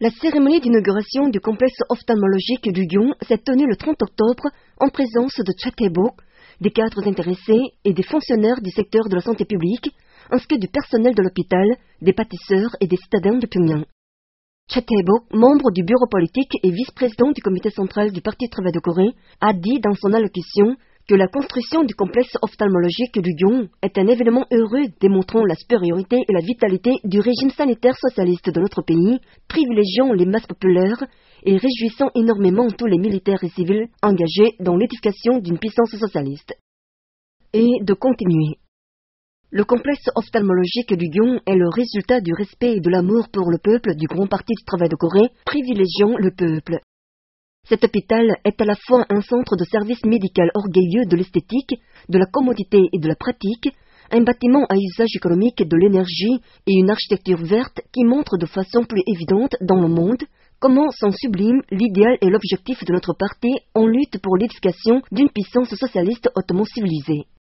La cérémonie d'inauguration du complexe ophtalmologique du Lyon s'est tenue le 30 octobre en présence de Cha Tae-bok, des cadres intéressés et des fonctionnaires du secteur de la santé publique, ainsi que du personnel de l'hôpital, des pâtisseurs et des citadins de Pyongyang. Cha Tae-bok, membre du bureau politique et vice-président du comité central du Parti du travail de Corée, a dit dans son allocution que la construction du complexe ophtalmologique du Lyon est un événement heureux démontrant la supériorité et la vitalité du régime sanitaire socialiste de notre pays, privilégiant les masses populaires et réjouissant énormément tous les militaires et civils engagés dans l'édification d'une puissance socialiste. Et de continuer. Le complexe ophtalmologique du Lyon est le résultat du respect et de l'amour pour le peuple du Grand Parti du travail de Corée, privilégiant le peuple. Cet hôpital est à la fois un centre de service médical orgueilleux de l'esthétique, de la commodité et de la pratique, un bâtiment à usage économique de l'énergie et une architecture verte qui montre de façon plus évidente dans le monde comment sont sublimes l'idéal et l'objectif de notre parti en lutte pour l'édification d'une puissance socialiste hautement civilisée.